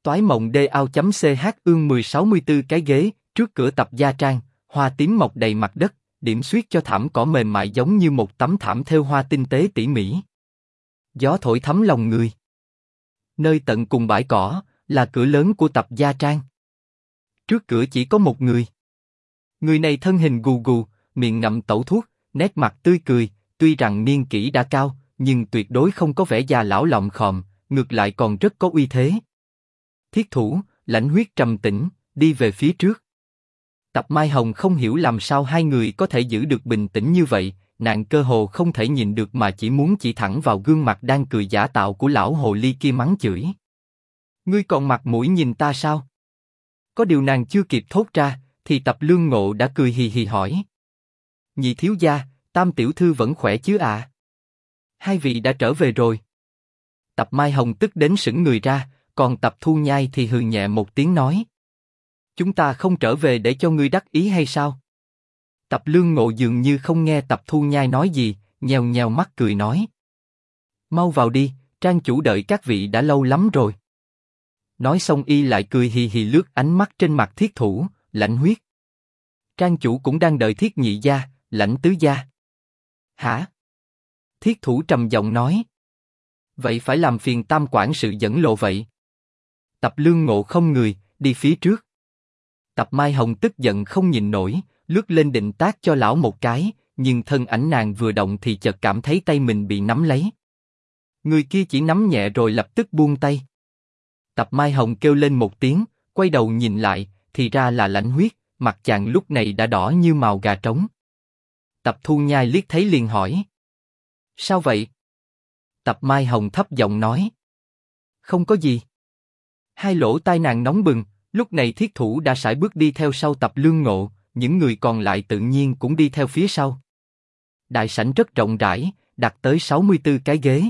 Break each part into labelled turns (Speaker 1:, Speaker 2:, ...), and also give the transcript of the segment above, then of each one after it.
Speaker 1: Toái mộng DAO.ch ương 1064 cái ghế, trước cửa tập gia trang, hoa tím mọc đầy mặt đất, điểm xuyết cho thảm cỏ mềm mại giống như một tấm thảm thêu hoa tinh tế tỉ mỉ. Gió thổi thấm lòng người. Nơi tận cùng bãi cỏ, là cửa lớn của tập gia trang. Trước cửa chỉ có một người. Người này thân hình gù gù, miệng ngậm tẩu thuốc, nét mặt tươi cười, tuy rằng niên kỷ đã cao, nhưng tuyệt đối không có vẻ già lão lọng khòm, ngược lại còn rất có uy thế. Thiết thủ, Lãnh Huyết trầm tĩnh, đi về phía trước. Tập Mai Hồng không hiểu làm sao hai người có thể giữ được bình tĩnh như vậy, nàng cơ hồ không thể nhìn được mà chỉ muốn chỉ thẳng vào gương mặt đang cười giả tạo của lão hồ ly kia mắng chửi. Ngươi còn mặt mũi nhìn ta sao? Có điều nàng chưa kịp thốt ra, thì Tập Lương Ngộ đã cười hì hì hỏi. Nhị thiếu gia, Tam tiểu thư vẫn khỏe chứ ạ? Hai vị đã trở về rồi. Tập Mai Hồng tức đến sững người ra, còn Tập Thu Nhai thì hừ nhẹ một tiếng nói. Chúng ta không trở về để cho ngươi đắc ý hay sao? Tập Lương Ngộ dường như không nghe Tập Thu Nhai nói gì, nhèo nhèo mắt cười nói. Mau vào đi, trang chủ đợi các vị đã lâu lắm rồi. Nói xong y lại cười hì hì lướt ánh mắt trên mặt Thiết thủ, Lãnh Huyết. Trang chủ cũng đang đợi Thiết nhị gia, Lãnh tứ gia. Hả? Thiết thủ trầm giọng nói. Vậy phải làm phiền Tam quản sự dẫn lộ vậy. Tập Lương Ngộ không người, đi phía trước. Tập Mai Hồng tức giận không nhịn nổi, lướt lên định tát cho lão một cái, nhưng thân ảnh nàng vừa động thì chợt cảm thấy tay mình bị nắm lấy. Người kia chỉ nắm nhẹ rồi lập tức buông tay. Tập Mai Hồng kêu lên một tiếng, quay đầu nhìn lại, thì ra là Lãnh Huyết, mặt chàng lúc này đã đỏ như màu gà trống. Tập Thu Nhai liếc thấy liền hỏi. Sao vậy? Tập Mai Hồng thấp giọng nói. Không có gì. Hai lỗ tai nàng nóng bừng, lúc này Thiết thủ đã sải bước đi theo sau Tập Lương Ngộ, những người còn lại tự nhiên cũng đi theo phía sau. Đại sảnh rất rộng rãi, đặt tới 64 cái ghế.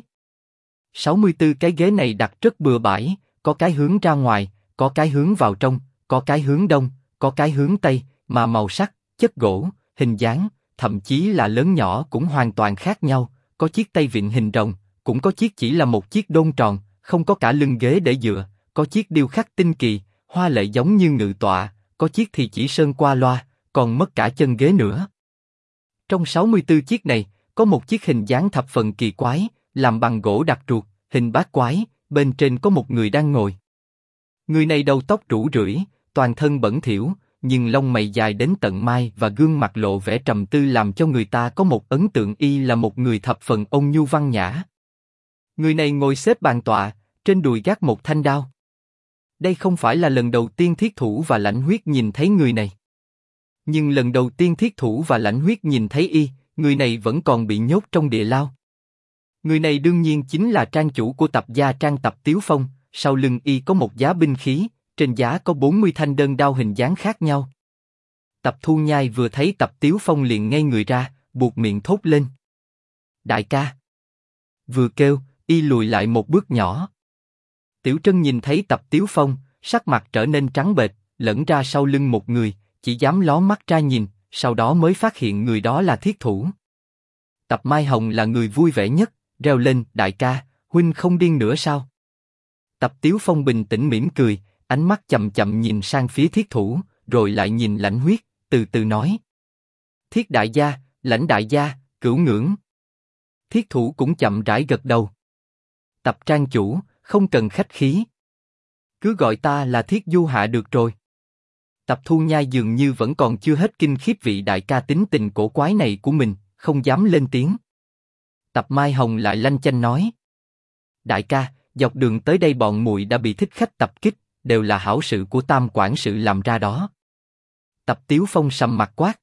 Speaker 1: 64 cái ghế này đặt rất bừa bãi, có cái hướng ra ngoài, có cái hướng vào trong, có cái hướng đông, có cái hướng tây, mà màu sắc, chất gỗ, hình dáng, thậm chí là lớn nhỏ cũng hoàn toàn khác nhau. Có chiếc tay vịn hình rồng, cũng có chiếc chỉ là một chiếc đôn tròn, không có cả lưng ghế để dựa, có chiếc điêu khắc tinh kỳ, hoa lệ giống như ngự tọa, có chiếc thì chỉ sơn qua loa, còn mất cả chân ghế nữa. Trong 64 chiếc này, có một chiếc hình dáng thập phần kỳ quái, làm bằng gỗ đặc ruột, hình bát quái, bên trên có một người đang ngồi. Người này đầu tóc rủ rượi, toàn thân bẩn thỉu, nhưng lông mày dài đến tận mai và gương mặt lộ vẻ trầm tư làm cho người ta có một ấn tượng y là một người thập phần ôn nhu văn nhã. Người này ngồi xếp bàn tọa, trên đùi gác một thanh đao. Đây không phải là lần đầu tiên Thiết thủ và Lãnh Huyết nhìn thấy người này. Nhưng lần đầu tiên Thiết thủ và Lãnh Huyết nhìn thấy y, người này vẫn còn bị nhốt trong địa lao. Người này đương nhiên chính là trang chủ của tập gia trang Tập Tiếu Phong, sau lưng y có một giá binh khí, trên giá có 40 thanh đơn đao hình dáng khác nhau. Tập Thu Nhai vừa thấy Tập Tiếu Phong liền ngây người ra, buột miệng thốt lên. Đại ca! Vừa kêu, y lùi lại một bước nhỏ. Tiểu Trân nhìn thấy Tập Tiếu Phong, sắc mặt trở nên trắng bệch, lẫn ra sau lưng một người, chỉ dám ló mắt ra nhìn, sau đó mới phát hiện người đó là Thiết thủ. Tập Mai Hồng là người vui vẻ nhất, reo lên, đại ca, huynh không điên nữa sao? Tập Tiếu Phong bình tĩnh mỉm cười, ánh mắt chậm chậm nhìn sang phía Thiết thủ, rồi lại nhìn Lãnh Huyết, từ từ nói. Thiết đại gia, Lãnh đại gia, cửu ngưỡng. Thiết thủ cũng chậm rãi gật đầu. Tập trang chủ, không cần khách khí. Cứ gọi ta là Thiết du hạ được rồi. Tập Thu Nhai dường như vẫn còn chưa hết kinh khiếp vị đại ca tính tình cổ quái này của mình, không dám lên tiếng. Tập Mai Hồng lại lanh chanh nói. Đại ca, dọc đường tới đây bọn muội đã bị thích khách tập kích, đều là hảo sự của Tam quản sự làm ra đó. Tập Tiếu Phong sầm mặt quát.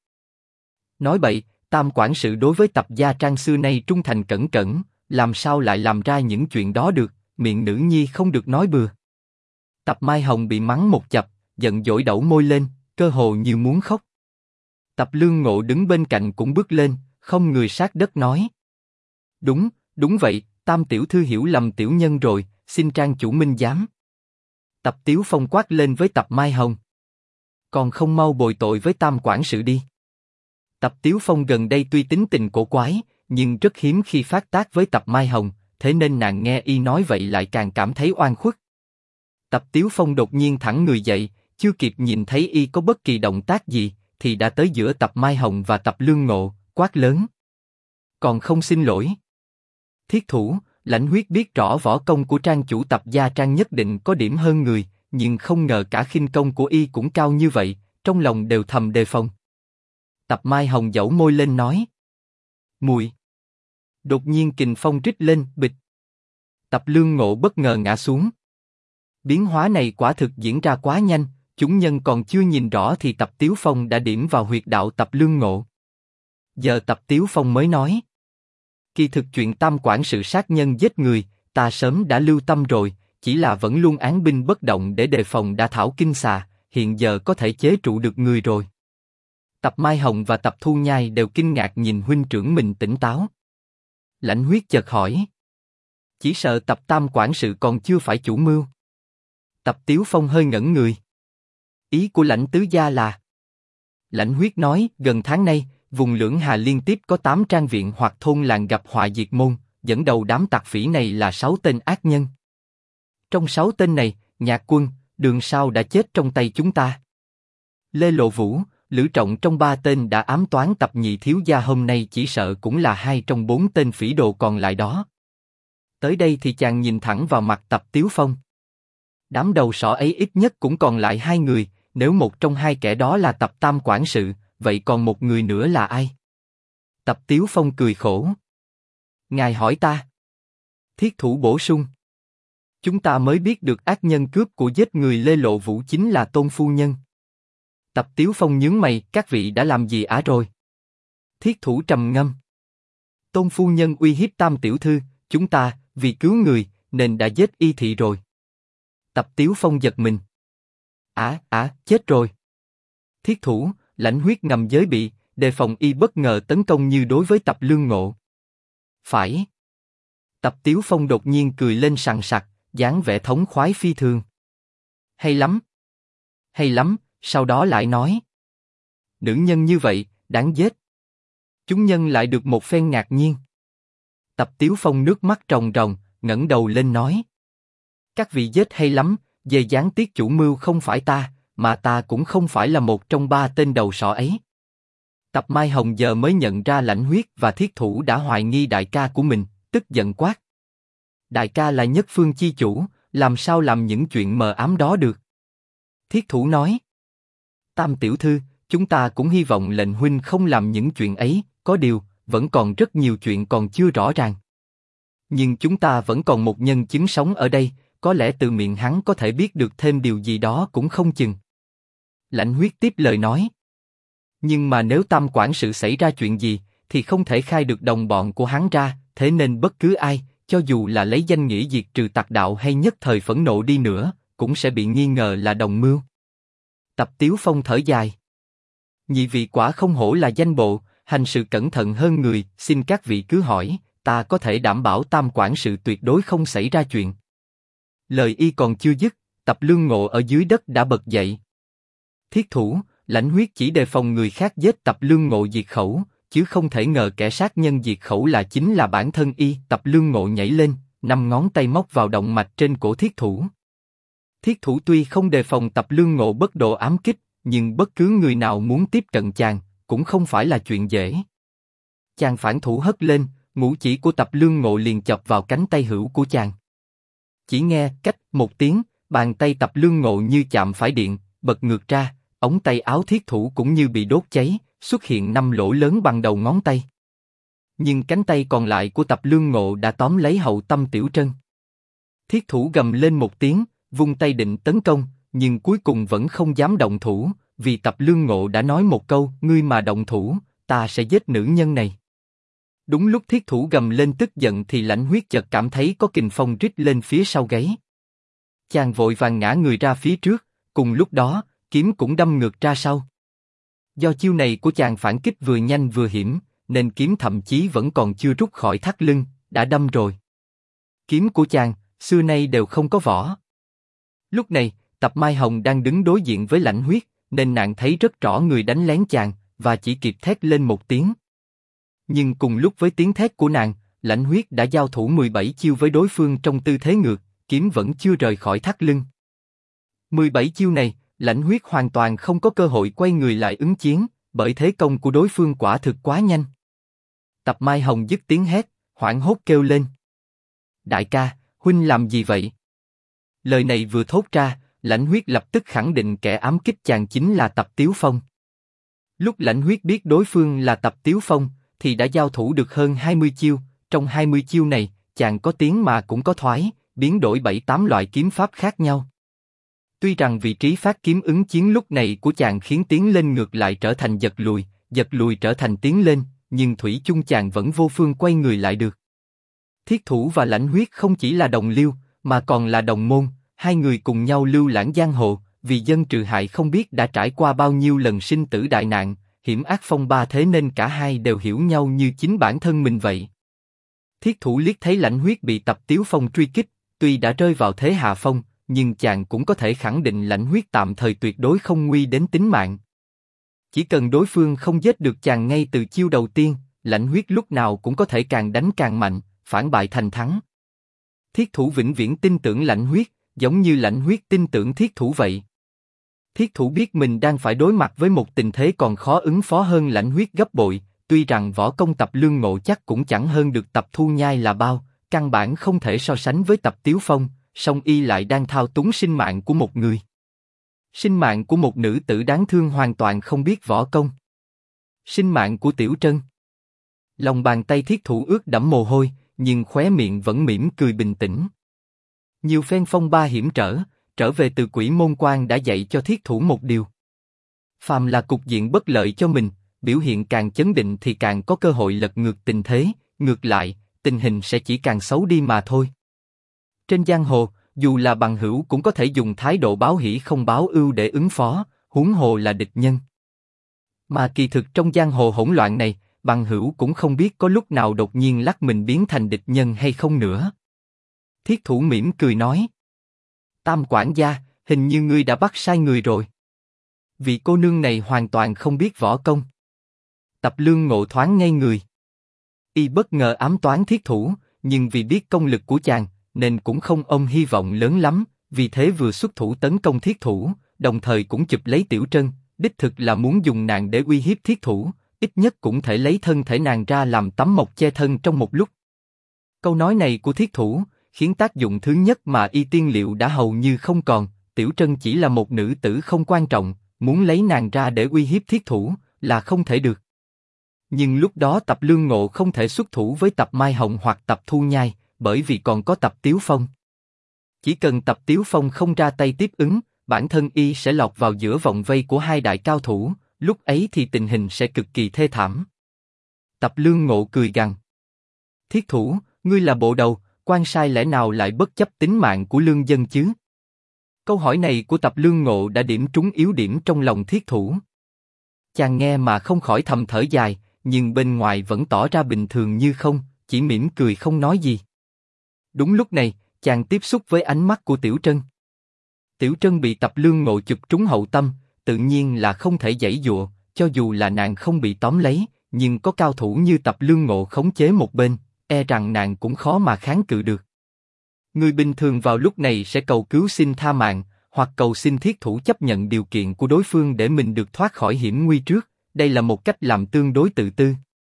Speaker 1: Nói bậy, Tam quản sự đối với Tập gia trang xưa nay trung thành cẩn cẩn, làm sao lại làm ra những chuyện đó được, miệng nữ nhi không được nói bừa. Tập Mai Hồng bị mắng một chập, giận dỗi đẩu môi lên, cơ hồ như muốn khóc. Tập Lương Ngộ đứng bên cạnh cũng bước lên, không người sát đất nói. Đúng, đúng vậy, Tam tiểu thư hiểu lầm tiểu nhân rồi, xin trang chủ minh giám. Tập Tiếu Phong quát lên với Tập Mai Hồng. Còn không mau bồi tội với Tam quản sự đi. Tập Tiếu Phong gần đây tuy tính tình cổ quái, nhưng rất hiếm khi phát tác với Tập Mai Hồng, thế nên nàng nghe y nói vậy lại càng cảm thấy oan khuất. Tập Tiếu Phong đột nhiên thẳng người dậy, chưa kịp nhìn thấy y có bất kỳ động tác gì, thì đã tới giữa Tập Mai Hồng và Tập Lương Ngộ, quát lớn. Còn không xin lỗi. Thiết thủ, Lãnh Huyết biết rõ võ công của trang chủ Tập gia Trang nhất định có điểm hơn người, nhưng không ngờ cả khinh công của y cũng cao như vậy, trong lòng đều thầm đề phòng. Tập Mai Hồng dẫu môi lên nói. Mùi. Đột nhiên kình phong rít lên, bịch. Tập Lương Ngộ bất ngờ ngã xuống. Biến hóa này quả thực diễn ra quá nhanh, chúng nhân còn chưa nhìn rõ thì Tập Tiếu Phong đã điểm vào huyệt đạo Tập Lương Ngộ. Giờ Tập Tiếu Phong mới nói. Kỳ thực chuyện tam quản sự sát nhân giết người, ta sớm đã lưu tâm rồi, chỉ là vẫn luôn án binh bất động để đề phòng đả thảo kinh xà, hiện giờ có thể chế trụ được người rồi. Tập Mai Hồng và Tập Thu Nhai đều kinh ngạc nhìn huynh trưởng mình tỉnh táo. Lãnh Huyết chợt hỏi. Chỉ sợ Tập tam quản sự còn chưa phải chủ mưu. Tập Tiếu Phong hơi ngẩn người. Ý của Lãnh tứ gia là. Lãnh Huyết nói, gần tháng nay, vùng Lưỡng Hà liên tiếp có 8 trang viện hoặc thôn làng gặp họa diệt môn, dẫn đầu đám tặc phỉ này là 6 tên ác nhân. Trong 6 tên này, Nhạc Quân, Đường Sao đã chết trong tay chúng ta. Lê Lộ Vũ, Lữ Trọng trong 3 tên đã ám toán Tập nhị thiếu gia hôm nay chỉ sợ cũng là 2 trong 4 tên phỉ đồ còn lại đó. Tới đây thì chàng nhìn thẳng vào mặt Tập Tiếu Phong. Đám đầu sỏ ấy ít nhất cũng còn lại 2 người, nếu một trong 2 kẻ đó là Tập tam quản sự, vậy còn một người nữa là ai? Tập Tiếu Phong cười khổ. Ngài hỏi ta. Thiết thủ bổ sung. Chúng ta mới biết được ác nhân cướp của giết người Lê Lộ Vũ chính là Tôn phu nhân. Tập Tiếu Phong nhướng mày, các vị đã làm gì rồi? Thiết thủ trầm ngâm. Tôn phu nhân uy hiếp Tam tiểu thư, chúng ta vì cứu người nên đã giết y thị rồi. Tập Tiếu Phong giật mình. Chết rồi. Thiết thủ, Lãnh Huyết ngầm giới bị, đề phòng y bất ngờ tấn công như đối với Tập Lương Ngộ. Phải. Tập Tiếu Phong đột nhiên cười lên sằng sặc, dáng vẻ thống khoái phi thường. Hay lắm. Hay lắm, sau đó lại nói. Nữ nhân như vậy, đáng giết. Chúng nhân lại được một phen ngạc nhiên. Tập Tiếu Phong nước mắt ròng ròng, ngẩng đầu lên nói. Các vị giết hay lắm, về gián tiết chủ mưu không phải ta, mà ta cũng không phải là một trong 3 tên đầu sỏ ấy. Tập Mai Hồng giờ mới nhận ra Lãnh Huyết và Thiết thủ đã hoài nghi đại ca của mình, tức giận quát. Đại ca là nhất phương chi chủ, làm sao làm những chuyện mờ ám đó được? Thiết thủ nói. Tam tiểu thư, chúng ta cũng hy vọng lệnh huynh không làm những chuyện ấy, có điều, vẫn còn rất nhiều chuyện còn chưa rõ ràng. Nhưng chúng ta vẫn còn một nhân chứng sống ở đây, có lẽ từ miệng hắn có thể biết được thêm điều gì đó cũng không chừng. Lãnh Huyết tiếp lời nói. Nhưng mà nếu tam quản sự xảy ra chuyện gì, thì không thể khai được đồng bọn của hắn ra, thế nên bất cứ ai, cho dù là lấy danh nghĩa diệt trừ tặc đạo hay nhất thời phẫn nộ đi nữa, cũng sẽ bị nghi ngờ là đồng mưu. Tập Tiếu Phong thở dài. Nhị vị quả không hổ là danh bộ, hành sự cẩn thận hơn người, xin các vị cứ hỏi, ta có thể đảm bảo tam quản sự tuyệt đối không xảy ra chuyện. Lời y còn chưa dứt, Tập Lương Ngộ ở dưới đất đã bật dậy. Thiết thủ, Lãnh Huyết chỉ đề phòng người khác giết Tập Lương Ngộ diệt khẩu, chứ không thể ngờ kẻ sát nhân diệt khẩu là chính là bản thân y. Tập Lương Ngộ nhảy lên, 5 ngón tay móc vào động mạch trên cổ Thiết thủ. Thiết thủ tuy không đề phòng Tập Lương Ngộ bất độ ám kích, nhưng bất cứ người nào muốn tiếp cận chàng, cũng không phải là chuyện dễ. Chàng phản thủ hất lên, ngũ chỉ của Tập Lương Ngộ liền chọc vào cánh tay hữu của chàng. Chỉ nghe cách một tiếng, bàn tay Tập Lương Ngộ như chạm phải điện, bật ngược ra, ống tay áo Thiết thủ cũng như bị đốt cháy, xuất hiện 5 lỗ lớn bằng đầu ngón tay. Nhưng cánh tay còn lại của Tập Lương Ngộ đã tóm lấy hậu tâm Tiểu Trân. Thiết thủ gầm lên một tiếng, vung tay định tấn công, nhưng cuối cùng vẫn không dám động thủ, vì Tập Lương Ngộ đã nói một câu, ngươi mà động thủ, ta sẽ giết nữ nhân này. Đúng lúc Thiết thủ gầm lên tức giận thì Lãnh Huyết chợt cảm thấy có kình phong rít lên phía sau gáy. Chàng vội vàng ngã người ra phía trước, cùng lúc đó, kiếm cũng đâm ngược ra sau. Do chiêu này của chàng phản kích vừa nhanh vừa hiểm, nên kiếm thậm chí vẫn còn chưa rút khỏi thắt lưng, đã đâm rồi. Kiếm của chàng, xưa nay đều không có vỏ. Lúc này, Tập Mai Hồng đang đứng đối diện với Lãnh Huyết, nên nàng thấy rất rõ người đánh lén chàng, và chỉ kịp thét lên một tiếng. Nhưng cùng lúc với tiếng thét của nàng, Lãnh Huyết đã giao thủ 17 chiêu với đối phương trong tư thế ngược, kiếm vẫn chưa rời khỏi thắt lưng. 17 chiêu này, Lãnh Huyết hoàn toàn không có cơ hội quay người lại ứng chiến, bởi thế công của đối phương quả thực quá nhanh. Tập Mai Hồng dứt tiếng hét, hoảng hốt kêu lên. Đại ca, huynh làm gì vậy? Lời này vừa thốt ra, Lãnh Huyết lập tức khẳng định kẻ ám kích chàng chính là Tập Tiếu Phong. Lúc Lãnh Huyết biết đối phương là Tập Tiếu Phong, thì đã giao thủ được hơn 20 chiêu, trong 20 chiêu này, chàng có tiến mà cũng có thoái, biến đổi 7-8 loại kiếm pháp khác nhau. Tuy rằng vị trí phát kiếm ứng chiến lúc này của chàng khiến tiến lên ngược lại trở thành giật lùi trở thành tiến lên, nhưng thủy chung chàng vẫn vô phương quay người lại được. Thiết Thủ và Lãnh Huyết không chỉ là đồng liêu, mà còn là đồng môn, hai người cùng nhau lưu lãng giang hồ, vì dân trừ hại không biết đã trải qua bao nhiêu lần sinh tử đại nạn, hiểm ác phong ba thế nên cả hai đều hiểu nhau như chính bản thân mình vậy. Thiết Thủ liếc thấy Lãnh Huyết bị Tập Tiếu Phong truy kích, tuy đã rơi vào thế hạ phong, nhưng chàng cũng có thể khẳng định Lãnh Huyết tạm thời tuyệt đối không nguy đến tính mạng. Chỉ cần đối phương không giết được chàng ngay từ chiêu đầu tiên, Lãnh Huyết lúc nào cũng có thể càng đánh càng mạnh, phản bại thành thắng. Thiết Thủ vĩnh viễn tin tưởng Lãnh Huyết, giống như Lãnh Huyết tin tưởng Thiết Thủ vậy. Thiết Thủ biết mình đang phải đối mặt với một tình thế còn khó ứng phó hơn Lãnh Huyết gấp bội, tuy rằng võ công Tập Lương Ngộ chắc cũng chẳng hơn được Tập Thu Nhai là bao, căn bản không thể so sánh với Tập Tiếu Phong, song y lại đang thao túng sinh mạng của một người. Sinh mạng của một nữ tử đáng thương hoàn toàn không biết võ công. Sinh mạng của Tiểu Trân. Lòng bàn tay Thiết Thủ ướt đẫm mồ hôi, nhưng khóe miệng vẫn mỉm cười bình tĩnh. Nhiều phen phong ba hiểm trở về từ Quỷ Môn Quan đã dạy cho Thiết Thủ một điều. Phàm là cục diện bất lợi cho mình, biểu hiện càng chấn định thì càng có cơ hội lật ngược tình thế, ngược lại, tình hình sẽ chỉ càng xấu đi mà thôi. Trên giang hồ, dù là bằng hữu cũng có thể dùng thái độ báo hỷ không báo ưu để ứng phó, huống hồ là địch nhân. Mà kỳ thực trong giang hồ hỗn loạn này, bằng hữu cũng không biết có lúc nào đột nhiên lắc mình biến thành địch nhân hay không nữa. Thiết Thủ mỉm cười nói. Tam quản gia, hình như ngươi đã bắt sai người rồi. Vị cô nương này hoàn toàn không biết võ công. Tập Lương Ngộ thoáng ngây người. Y bất ngờ ám toán Thiết Thủ, nhưng vì biết công lực của chàng, nên cũng không ôm hy vọng lớn lắm, vì thế vừa xuất thủ tấn công Thiết Thủ, đồng thời cũng chụp lấy Tiểu Trân, đích thực là muốn dùng nàng để uy hiếp Thiết Thủ, ít nhất cũng thể lấy thân thể nàng ra làm tấm mộc che thân trong một lúc. Câu nói này của Thiết Thủ khiến tác dụng thứ nhất mà y tiên liệu đã hầu như không còn. Tiểu Trân chỉ là một nữ tử không quan trọng, muốn lấy nàng ra để uy hiếp Thiết Thủ là không thể được. Nhưng lúc đó Tập Lương Ngộ không thể xuất thủ với Tập Mai Hồng hoặc Tập Thu Nhai, bởi vì còn có Tập Tiếu Phong. Chỉ cần Tập Tiếu Phong không ra tay tiếp ứng, bản thân y sẽ lọt vào giữa vòng vây của hai đại cao thủ, lúc ấy thì tình hình sẽ cực kỳ thê thảm. Tập Lương Ngộ cười gằn. Thiết Thủ, ngươi là bộ đầu, quan sai lẽ nào lại bất chấp tính mạng của lương dân chứ? Câu hỏi này của Tập Lương Ngộ đã điểm trúng yếu điểm trong lòng Thiết Thủ. Chàng nghe mà không khỏi thầm thở dài, nhưng bên ngoài vẫn tỏ ra bình thường như không, chỉ mỉm cười không nói gì. Đúng lúc này, chàng tiếp xúc với ánh mắt của Tiểu Trân. Tiểu Trân bị Tập Lương Ngộ chụp trúng hậu tâm, tự nhiên là không thể giãy giụa, cho dù là nàng không bị tóm lấy, nhưng có cao thủ như Tập Lương Ngộ khống chế một bên, e rằng nàng cũng khó mà kháng cự được. Người bình thường vào lúc này sẽ cầu cứu xin tha mạng, hoặc cầu xin Thiết Thủ chấp nhận điều kiện của đối phương để mình được thoát khỏi hiểm nguy trước, đây là một cách làm tương đối tự tư.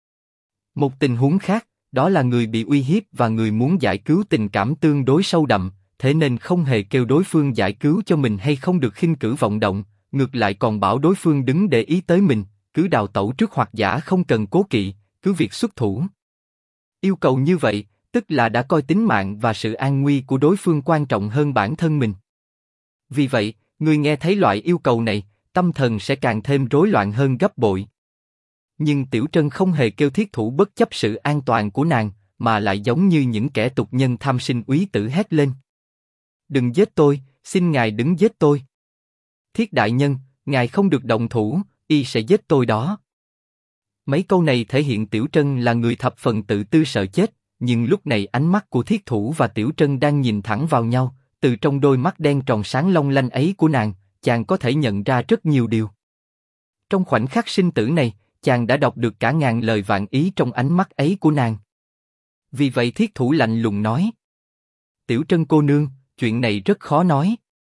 Speaker 1: Một tình huống khác, đó là người bị uy hiếp và người muốn giải cứu tình cảm tương đối sâu đậm, thế nên không hề kêu đối phương giải cứu cho mình hay không được khinh cử vọng động, ngược lại còn bảo đối phương đứng để ý tới mình, cứ đào tẩu trước hoặc giả không cần cố kỵ, cứ việc xuất thủ. Yêu cầu như vậy, tức là đã coi tính mạng và sự an nguy của đối phương quan trọng hơn bản thân mình. Vì vậy, người nghe thấy loại yêu cầu này, tâm thần sẽ càng thêm rối loạn hơn gấp bội. Nhưng Tiểu Trân không hề kêu Thiết Thủ bất chấp sự an toàn của nàng, mà lại giống như những kẻ tục nhân tham sinh úy tử hét lên. Đừng giết tôi, xin ngài đừng giết tôi. Thiết đại nhân, ngài không được động thủ, y sẽ giết tôi đó. Mấy câu này thể hiện Tiểu Trân là người thập phần tự tư sợ chết, nhưng lúc này ánh mắt của Thiết Thủ và Tiểu Trân đang nhìn thẳng vào nhau, từ trong đôi mắt đen tròn sáng long lanh ấy của nàng, chàng có thể nhận ra rất nhiều điều. Trong khoảnh khắc sinh tử này, chàng đã đọc được cả ngàn lời vạn ý trong ánh mắt ấy của nàng. Vì vậy Thiết Thủ lạnh lùng nói: Tiểu Trân cô nương, chuyện này rất khó nói.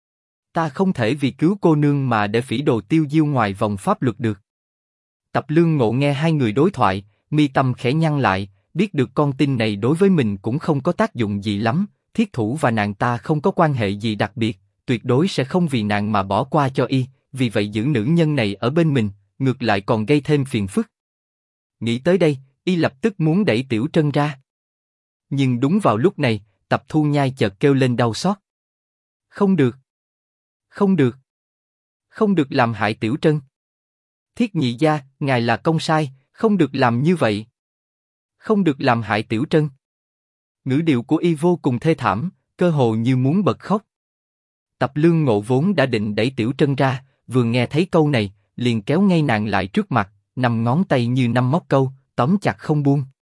Speaker 1: Ta không thể vì cứu cô nương mà để phỉ đồ tiêu diêu ngoài vòng pháp luật được. Tập Lương Ngộ nghe hai người đối thoại, mi tâm khẽ nhăn lại, biết được con tin này đối với mình cũng không có tác dụng gì lắm, Thiết Thủ và nàng ta không có quan hệ gì đặc biệt, tuyệt đối sẽ không vì nàng mà bỏ qua cho y, vì vậy giữ nữ nhân này ở bên mình, ngược lại còn gây thêm phiền phức. Nghĩ tới đây, y lập tức muốn đẩy Tiểu Trân ra. Nhưng đúng vào lúc này, Tập Thu Nhai chợt kêu lên đau xót. Không được. Không được. Không được làm hại Tiểu Trân. Thiết nhị gia, ngài là công sai, không được làm như vậy. Không được làm hại Tiểu Trân. Ngữ điệu của y vô cùng thê thảm, cơ hồ như muốn bật khóc. Tập Lương Ngộ vốn đã định đẩy Tiểu Trân ra, vừa nghe thấy câu này, liền kéo ngay nàng lại trước mặt, 5 ngón tay như 5 móc câu, tóm chặt không buông.